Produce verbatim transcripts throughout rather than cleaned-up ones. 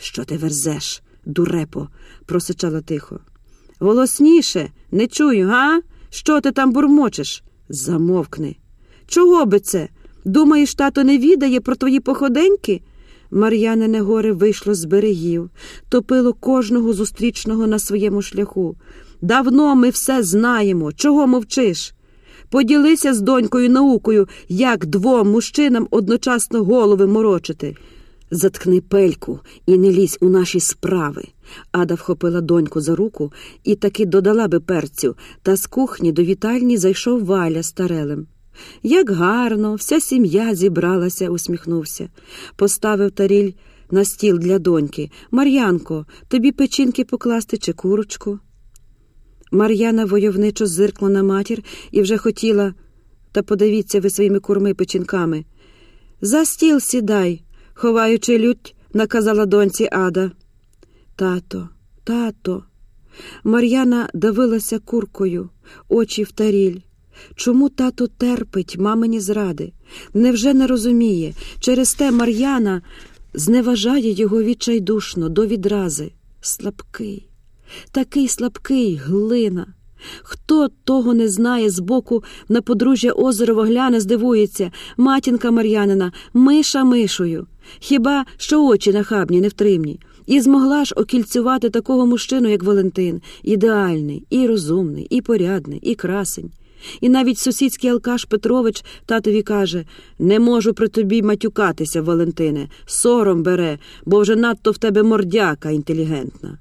«Що ти верзеш, дурепо?» – просичала тихо. «Голосніше, не чую, га? Що ти там бурмочеш?» «Замовкни!» «Чого би це? Думаєш, тато не відає про твої походеньки?» Мар'янине горе вийшло з берегів, топило кожного зустрічного на своєму шляху. «Давно ми все знаємо. Чого мовчиш? Поділися з донькою наукою, як двом мужчинам одночасно голови морочити». «Заткни пельку і не лізь у наші справи». Ада вхопила доньку за руку і таки додала би перцю, та з кухні до вітальні зайшов Валя з Тарелем. «Як гарно, вся сім'я зібралася», – усміхнувся. Поставив таріль на стіл для доньки. «Мар'янко, тобі печінки покласти чи курочку?» Мар'яна войовничо зиркла на матір і вже хотіла: «Та подивіться ви своїми курми печінками». «За стіл сідай», – ховаючи лють, наказала доньці Ада. «Тато, тато». Мар'яна давилася куркою, очі в таріль. Чому тато терпить мамині зради? Невже не розуміє? Через те Мар'яна зневажає його відчайдушно, до відрази. Слабкий, такий слабкий, глина. Хто того не знає, збоку на подружжя Озерова гляне, здивується: матінка Мар'янина, миша мишою. Хіба що очі нахабні, невтримні. І змогла ж окільцювати такого мужчину, як Валентин. Ідеальний, і розумний, і порядний, і красень. І навіть сусідський алкаш Петрович татові каже: «Не можу при тобі матюкатися, Валентине, сором бере, бо вже надто в тебе мордяка інтелігентна».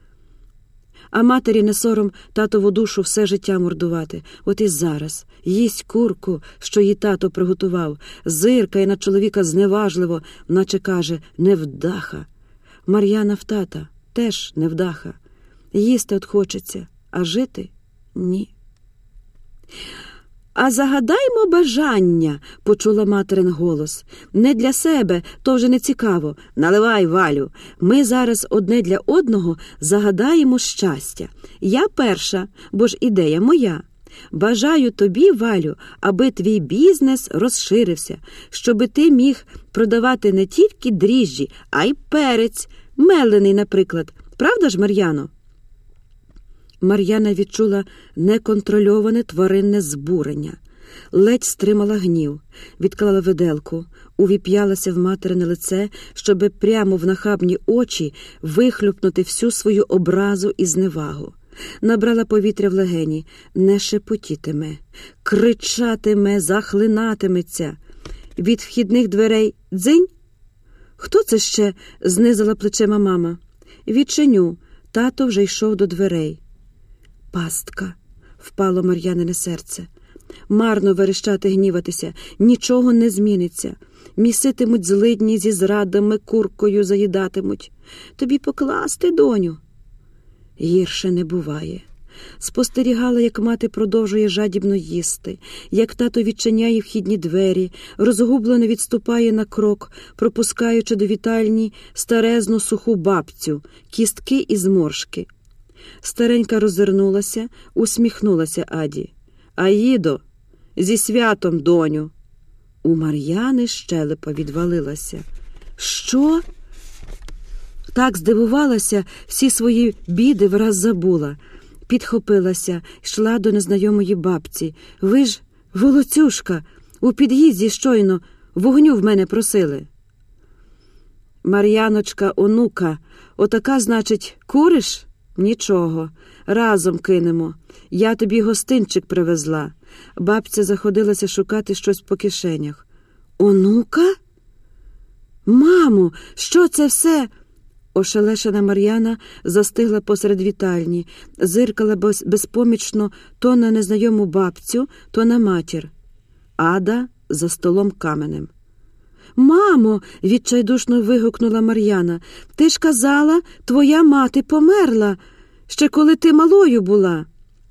А матері не сором татову душу все життя мордувати. От і зараз їсть курку, що їй тато приготував, зиркає на чоловіка зневажливо, наче каже: «Невдаха». Мар'яна в тата теж невдаха. Їсти от хочеться, а жити – ні. «А загадаймо бажання», – почула материн голос. «Не для себе, то вже не цікаво. Наливай, Валю. Ми зараз одне для одного загадаємо щастя. Я перша, бо ж ідея моя. Бажаю тобі, Валю, аби твій бізнес розширився, щоби ти міг продавати не тільки дріжджі, а й перець, мелений, наприклад. Правда ж, Мар'яно?» Мар'яна відчула неконтрольоване тваринне збурення. Ледь стримала гнів, відклала виделку, увіп'ялася в материне лице, щоби прямо в нахабні очі вихлюпнути всю свою образу і зневагу. Набрала повітря в легені, не шепотітиме, кричатиме, захлинатиметься. Від вхідних дверей дзинь. «Хто це ще?» – знизила плечима мама. «Відчиню». Тато вже йшов до дверей. «Пастка!» – впало Мар'янине серце. Марно верещати, гніватися, нічого не зміниться. Міситимуть злидні зі зрадами, куркою заїдатимуть. «Тобі покласти, доню?» Гірше не буває. Спостерігала, як мати продовжує жадібно їсти, як тато відчиняє вхідні двері, розгублено відступає на крок, пропускаючи до вітальні старезну суху бабцю, кістки і зморшки. Старенька роззирнулася, усміхнулася Аді. «Аїдо, зі святом, доню!» У Мар'яни щелепа відвалилася. «Що?» Так здивувалася, всі свої біди враз забула. Підхопилася, йшла до незнайомої бабці. «Ви ж, Волоцюшка, у під'їзді щойно вогню в мене просили». «Мар'яночка, онука, отака, значить, куриш? Нічого, разом кинемо. Я тобі гостинчик привезла». Бабця заходилася шукати щось по кишенях. «Онука? Мамо, що це все?» Ошелешена Мар'яна застигла посеред вітальні, зиркала без, безпомічно то на незнайому бабцю, то на матір. Ада за столом каменем. «Мамо!» – відчайдушно вигукнула Мар'яна. «Ти ж казала, твоя мати померла, ще коли ти малою була».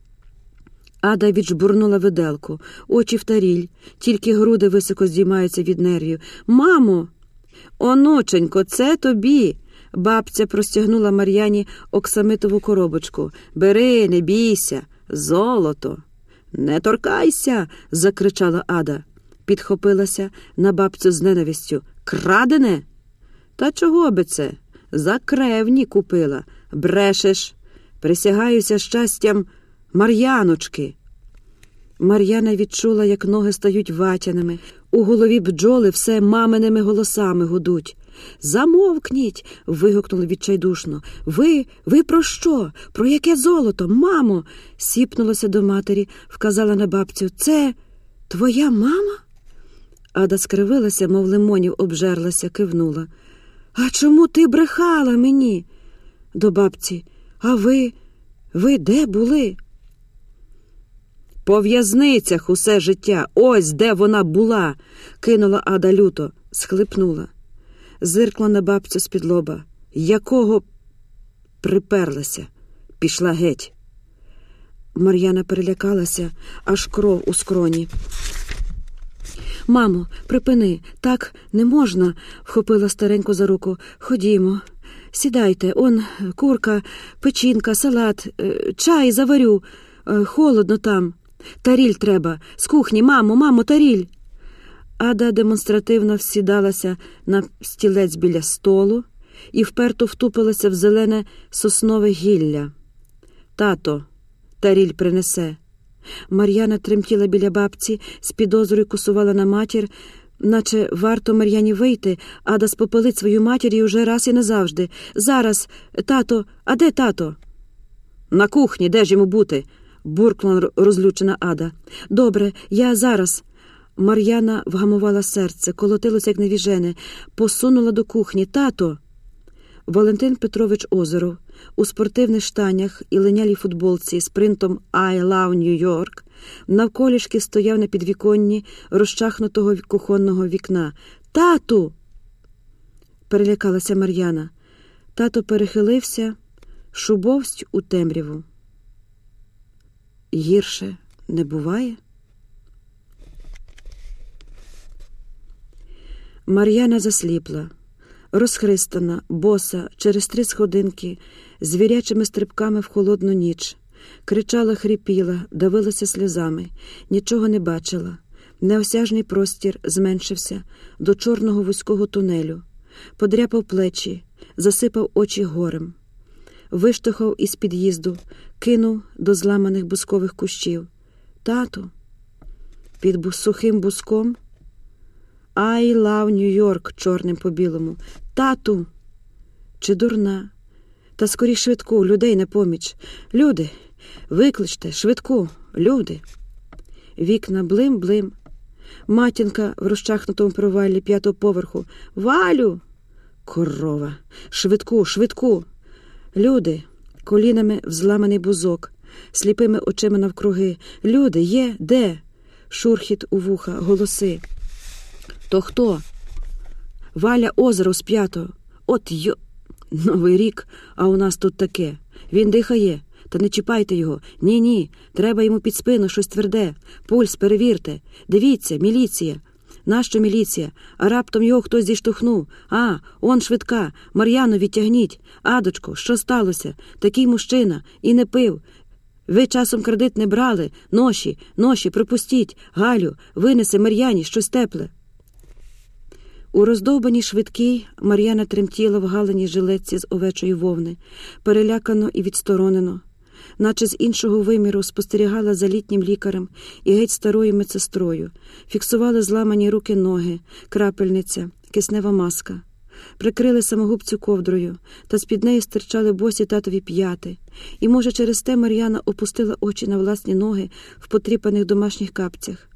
Ада віджбурнула виделку, очі в таріль, тільки груди високо здіймаються від нервів. «Мамо!» «Онученько, це тобі!» Бабця простягнула Мар'яні оксамитову коробочку. «Бери, не бійся, золото!» «Не торкайся!» – закричала Ада. Підхопилася на бабцю з ненавистю. «Крадене?» «Та чого би це? За кревні купила. Брешеш. Присягаюся щастям Мар'яночки. Мар'яна відчула, як ноги стають ватяними. У голові бджоли все маминими голосами гудуть. «Замовкніть!» – вигукнули відчайдушно. «Ви? Ви про що? Про яке золото? Мамо!» – сіпнулася до матері, вказала на бабцю. «Це твоя мама?» Ада скривилася, мов лимонів обжерлася, кивнула. «А чому ти брехала мені?» До бабці. «А ви? Ви де були?» «По в'язницях усе життя. Ось де вона була!» – кинула Ада люто, схлипнула. Зиркла на бабцю з-під лоба. «Якого приперлася? Пішла геть!» Мар'яна перелякалася, аж кров у скроні. «Мамо, припини, так не можна!» – вхопила стареньку за руку. «Ходімо, сідайте, он курка, печінка, салат, чай заварю, холодно там. Таріль треба, з кухні, мамо, мамо, таріль!» Ада демонстративно всідалася на стілець біля столу і вперто втупилася в зелене соснове гілля. «Тато, таріль принесе!» Мар'яна тремтіла біля бабці, з підозрою кусувала на матір, наче варто Мар'яні вийти, Ада спопелить свою матір і уже раз і назавжди. «Зараз, тато, а де тато?» «На кухні, де ж йому бути?» – буркнула розлючена Ада. «Добре, я зараз». Мар'яна вгамувала серце, колотилося, як невіжене, посунула до кухні. «Тато!» Валентин Петрович Озеров у спортивних штанях і линялій футболці з принтом «I love New York» навколішки стояв на підвіконні розчахнутого кухонного вікна. «Тату!» перелякалася Мар'яна. Тато перехилився, шубовсть у темряву. Гірше не буває? Мар'яна засліпла, розхристана, боса, через три сходинки, звірячими стрибками в холодну ніч. Кричала, хрипіла, давилася сльозами, нічого не бачила. Неосяжний простір зменшився до чорного вузького тунелю. Подряпав плечі, засипав очі горем. Виштовхав із під'їзду, кинув до зламаних бускових кущів. «Тату!» Під бу- сухим буском «I love New York» чорним по білому. «Тату!» Чи дурна? Та скоріш швидку, людей на поміч. «Люди! Викличте! Швидку! Люди!» Вікна блим-блим. Матінка в розчахнутому проваллі п'ятого поверху. «Валю!» «Корова! Швидку! Швидку!» Люди! Колінами в зламаний бузок, сліпими очима навкруги. «Люди! Є! Де?» Шурхіт у вуха, голоси. «То хто?» «Валя Озеров з п'ятого. От йо... Новий рік, а у нас тут таке. Він дихає. Та не чіпайте його. Ні-ні, треба йому під спину щось тверде. Пульс перевірте. Дивіться, міліція. Нащо міліція? А раптом його хтось зіштовхнув. А, он швидка. Мар'яну відтягніть. Адочко, що сталося? Такий мужчина. І не пив. Ви часом кредит не брали? Ноші, ноші, пропустіть. Галю, винеси Мар'яні щось тепле». У роздовбаній швидкій Мар'яна тремтіла в галеній жилетці з овечої вовни, перелякано і відсторонено, наче з іншого виміру спостерігала за літнім лікарем і геть старою медсестрою, фіксували зламані руки-ноги, крапельниця, киснева маска. Прикрили самогубцю ковдрою, та з-під неї стирчали босі татові п'яти. І, може, через те Мар'яна опустила очі на власні ноги в потріпаних домашніх капцях.